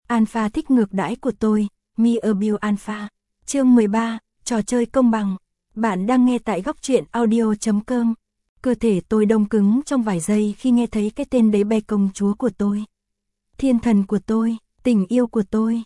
Alpha thích ngược đãi của tôi, Me Abuse Alpha. Chương 13, trò chơi công bằng. Bạn đang nghe tại góc truyện audio.com. Cơ thể tôi đông cứng trong vài giây khi nghe thấy cái tên đấy bay công chúa của tôi. Thiên thần của tôi, tình yêu của tôi,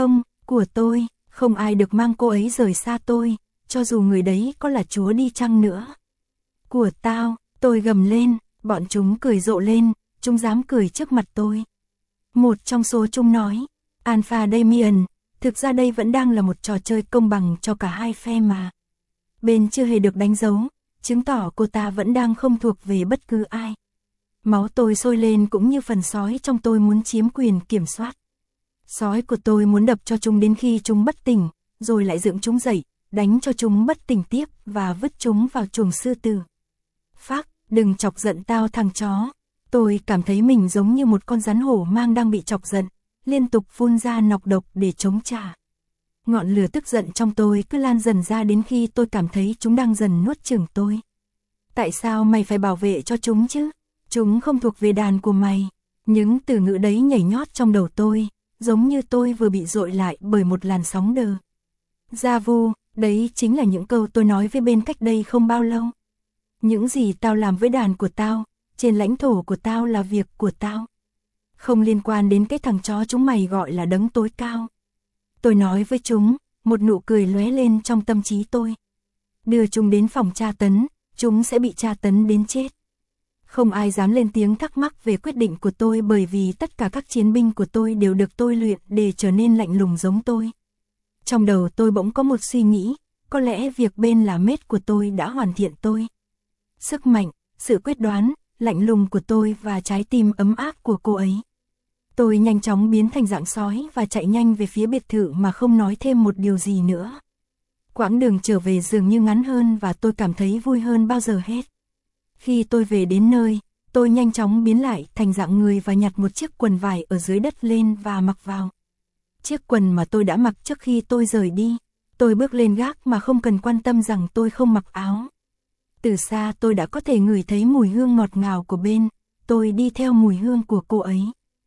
của tôi, không ai được mang cô ấy rời xa tôi, cho dù người đấy có là chúa đi chăng nữa. Của tao, tôi gầm lên, bọn chúng cười rộ lên, chúng dám cười trước mặt tôi. Một trong số chúng nói, Alpha Damien, thực ra đây vẫn đang là một trò chơi công bằng cho cả hai phe mà. Bên chưa hề được đánh dấu, chứng tỏ cô ta vẫn đang không thuộc về bất cứ ai. Máu tôi sôi lên cũng như phần sói trong tôi muốn chiếm quyền kiểm soát. Sói của tôi muốn đập cho chúng đến khi chúng bất tỉnh, rồi lại dựng chúng dậy, đánh cho chúng bất tỉnh tiếp và vứt chúng vào chuồng sư tử. Phác, đừng chọc giận tao thằng chó. Tôi cảm thấy mình giống như một con rắn hổ mang đang bị chọc giận, liên tục phun ra nọc độc để chống trả. Ngọn lửa tức giận trong tôi cứ lan dần ra đến khi tôi cảm thấy chúng đang dần nuốt chửng tôi. Tại sao mày phải bảo vệ cho chúng chứ? Chúng không thuộc về đàn của mày. Những từ ngữ đấy nhảy nhót trong đầu tôi, giống như tôi vừa bị dội lại bởi một làn sóng đờ. Gia vu, đấy chính là những câu tôi nói với bên cách đây không bao lâu. Những gì tao làm với đàn của tao, trên lãnh thổ của tao là việc của tao. Không liên quan đến cái thằng chó chúng mày gọi là đấng tối cao. Tôi nói với chúng, một nụ cười lóe lên trong tâm trí tôi. Đưa chúng đến phòng tra tấn, chúng sẽ bị tra tấn đến chết. Không ai dám lên tiếng thắc mắc về quyết định của tôi bởi vì tất cả các chiến binh của tôi đều được tôi luyện để trở nên lạnh lùng giống tôi. Trong đầu tôi bỗng có một suy nghĩ, có lẽ việc bên là mết của tôi đã hoàn thiện tôi. Sức mạnh, sự quyết đoán, lạnh lùng của tôi và trái tim ấm áp của cô ấy. Tôi nhanh chóng biến thành dạng sói và chạy nhanh về phía biệt thự mà không nói thêm một điều gì nữa. Quãng đường trở về dường như ngắn hơn và tôi cảm thấy vui hơn bao giờ hết. Khi tôi về đến nơi, tôi nhanh chóng biến lại thành dạng người và nhặt một chiếc quần vải ở dưới đất lên và mặc vào. Chiếc quần mà tôi đã mặc trước khi tôi rời đi. Tôi bước lên gác mà không cần quan tâm rằng tôi không mặc áo. Từ xa tôi đã có thể ngửi thấy mùi hương ngọt ngào của bên. Tôi đi theo mùi hương của cô ấy.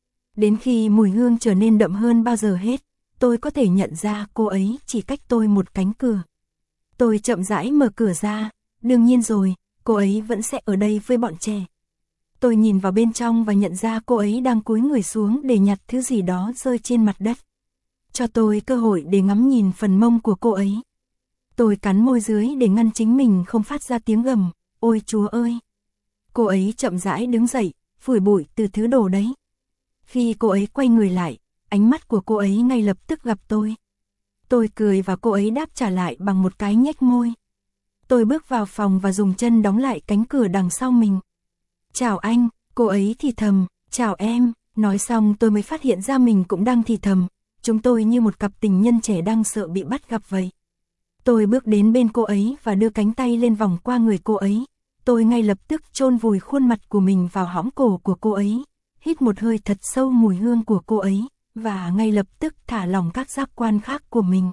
Đến khi mùi hương trở nên đậm hơn bao giờ hết, tôi có thể nhận ra cô ấy chỉ cách tôi một cánh cửa. Tôi chậm rãi mở cửa ra, đương nhiên rồi, cô ấy vẫn sẽ ở đây với bọn trẻ. Tôi nhìn vào bên trong và nhận ra cô ấy đang cúi người xuống để nhặt thứ gì đó rơi trên mặt đất. Cho tôi cơ hội để ngắm nhìn phần mông của cô ấy. Tôi cắn môi dưới để ngăn chính mình không phát ra tiếng gầm, ôi Chúa ơi. Cô ấy chậm rãi đứng dậy, phủi bụi từ thứ đồ đấy. Khi cô ấy quay người lại, ánh mắt của cô ấy ngay lập tức gặp tôi. Tôi cười và cô ấy đáp trả lại bằng một cái nhếch môi. Tôi bước vào phòng và dùng chân đóng lại cánh cửa đằng sau mình. Chào anh, cô ấy thì thầm, chào em, nói xong tôi mới phát hiện ra mình cũng đang thì thầm. Chúng tôi như một cặp tình nhân trẻ đang sợ bị bắt gặp vậy. Tôi bước đến bên cô ấy và đưa cánh tay lên vòng qua người cô ấy. Tôi ngay lập tức chôn vùi khuôn mặt của mình vào hõm cổ của cô ấy. Hít một hơi thật sâu mùi hương của cô ấy, và ngay lập tức thả lỏng các giác quan khác của mình.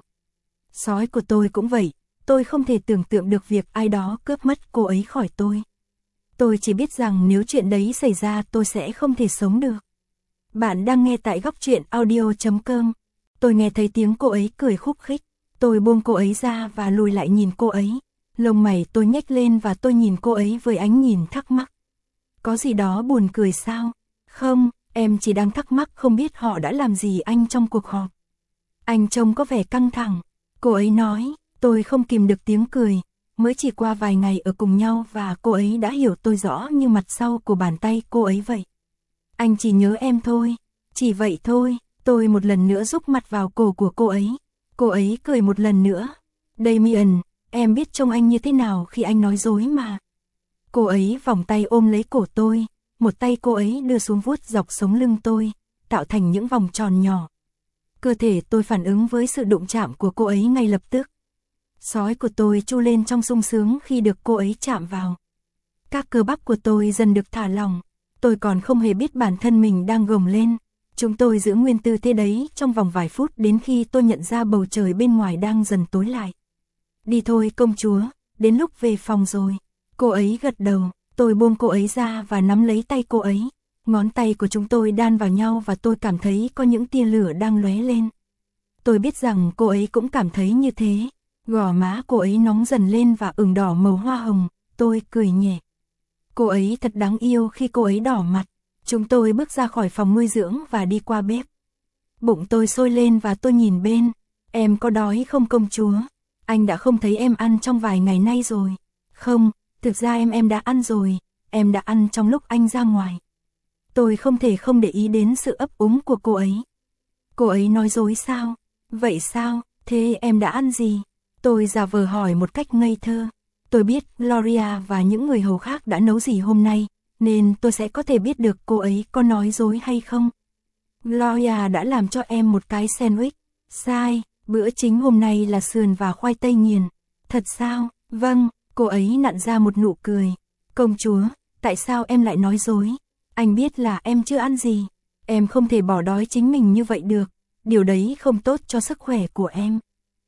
Sói của tôi cũng vậy, tôi không thể tưởng tượng được việc ai đó cướp mất cô ấy khỏi tôi. Tôi chỉ biết rằng nếu chuyện đấy xảy ra tôi sẽ không thể sống được. Bạn đang nghe tại góc truyện audio.com. Tôi nghe thấy tiếng cô ấy cười khúc khích. Tôi buông cô ấy ra và lùi lại nhìn cô ấy. Lông mày tôi nhếch lên và tôi nhìn cô ấy với ánh nhìn thắc mắc. Có gì đó buồn cười sao? Không, em chỉ đang thắc mắc không biết họ đã làm gì anh trong cuộc họp. Anh trông có vẻ căng thẳng. Cô ấy nói, tôi không kìm được tiếng cười. Mới chỉ qua vài ngày ở cùng nhau và cô ấy đã hiểu tôi rõ như mặt sau của bàn tay cô ấy vậy. Anh chỉ nhớ em thôi, chỉ vậy thôi. Tôi một lần nữa rúc mặt vào cổ của cô ấy. Cô ấy cười một lần nữa. Damien, em biết trông anh như thế nào khi anh nói dối mà. Cô ấy vòng tay ôm lấy cổ tôi. Một tay cô ấy đưa xuống vuốt dọc sống lưng tôi, tạo thành những vòng tròn nhỏ. Cơ thể tôi phản ứng với sự đụng chạm của cô ấy ngay lập tức. Sói của tôi tru lên trong sung sướng khi được cô ấy chạm vào. Các cơ bắp của tôi dần được thả lỏng. Tôi còn không hề biết bản thân mình đang gồng lên. Chúng tôi giữ nguyên tư thế đấy trong vòng vài phút đến khi tôi nhận ra bầu trời bên ngoài đang dần tối lại. Đi thôi công chúa, đến lúc về phòng rồi. Cô ấy gật đầu. Tôi buông cô ấy ra và nắm lấy tay cô ấy. Ngón tay của chúng tôi đan vào nhau và tôi cảm thấy có những tia lửa đang lóe lên. Tôi biết rằng cô ấy cũng cảm thấy như thế. Gò má cô ấy nóng dần lên và ửng đỏ màu hoa hồng. Tôi cười nhẹ. Cô ấy thật đáng yêu khi cô ấy đỏ mặt. Chúng tôi bước ra khỏi phòng nuôi dưỡng và đi qua bếp. Bụng tôi sôi lên và tôi nhìn bên. Em có đói không công chúa? Anh đã không thấy em ăn trong vài ngày nay rồi. Không, thực ra em đã ăn rồi. Em đã ăn trong lúc anh ra ngoài. Tôi không thể không để ý đến sự ấp úng của cô ấy. Cô ấy nói dối sao? Vậy sao? Thế em đã ăn gì? Tôi giả vờ hỏi một cách ngây thơ. Tôi biết Gloria và những người hầu khác đã nấu gì hôm nay, nên tôi sẽ có thể biết được cô ấy có nói dối hay không. Gloria đã làm cho em một cái sandwich. Sai, bữa chính hôm nay là sườn và khoai tây nghiền. Thật sao? Vâng, cô ấy nặn ra một nụ cười. Công chúa, tại sao em lại nói dối? Anh biết là em chưa ăn gì. Em không thể bỏ đói chính mình như vậy được. Điều đấy không tốt cho sức khỏe của em.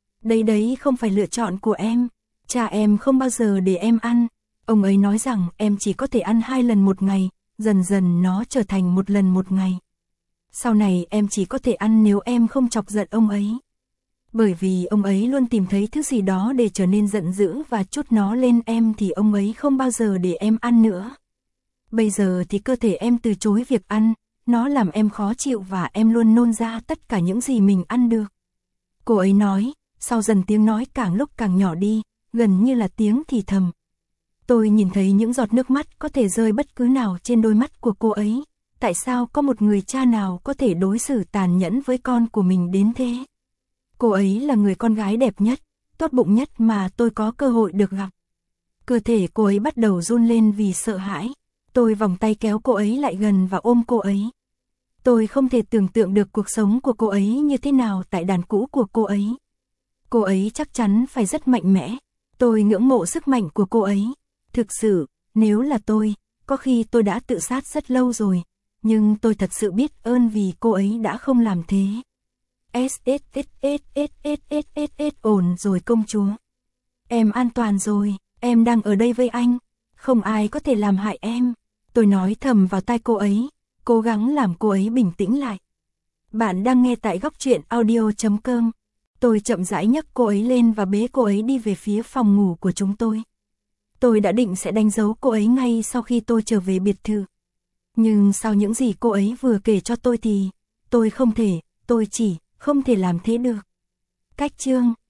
Đấy không phải lựa chọn của em. Cha em không bao giờ để em ăn. Ông ấy nói rằng em chỉ có thể ăn 2 lần một ngày, dần dần nó trở thành 1 lần một ngày. Sau này em chỉ có thể ăn nếu em không chọc giận ông ấy. Bởi vì ông ấy luôn tìm thấy thứ gì đó để trở nên giận dữ và trút nó lên em thì ông ấy không bao giờ để em ăn nữa. Bây giờ thì cơ thể em từ chối việc ăn, nó làm em khó chịu và em luôn nôn ra tất cả những gì mình ăn được. Cô ấy nói, sau dần tiếng nói càng lúc càng nhỏ đi, gần như là tiếng thì thầm. Tôi nhìn thấy những giọt nước mắt có thể rơi bất cứ nào trên đôi mắt của cô ấy. Tại sao có một người cha nào có thể đối xử tàn nhẫn với con của mình đến thế? Cô ấy là người con gái đẹp nhất, tốt bụng nhất mà tôi có cơ hội được gặp. Cơ thể cô ấy bắt đầu run lên vì sợ hãi. Tôi vòng tay kéo cô ấy lại gần và ôm cô ấy. Tôi không thể tưởng tượng được cuộc sống của cô ấy như thế nào tại đàn cũ của cô ấy. Cô ấy chắc chắn phải rất mạnh mẽ. Tôi ngưỡng mộ sức mạnh của cô ấy. Thực sự, nếu là tôi, có khi tôi đã tự sát rất lâu rồi. Nhưng tôi thật sự biết ơn vì cô ấy đã không làm thế. Ổn rồi công chúa. Em an toàn rồi, em đang ở đây với anh. Không ai có thể làm hại em. Tôi nói thầm vào tai cô ấy, cố gắng làm cô ấy bình tĩnh lại. Bạn đang nghe tại góc truyện audio.com. Tôi chậm rãi nhấc cô ấy lên và bế cô ấy đi về phía phòng ngủ của chúng tôi. Tôi đã định sẽ đánh dấu cô ấy ngay sau khi tôi trở về biệt thự. Nhưng sau những gì cô ấy vừa kể cho tôi thì, tôi chỉ không thể làm thế được. Cách chương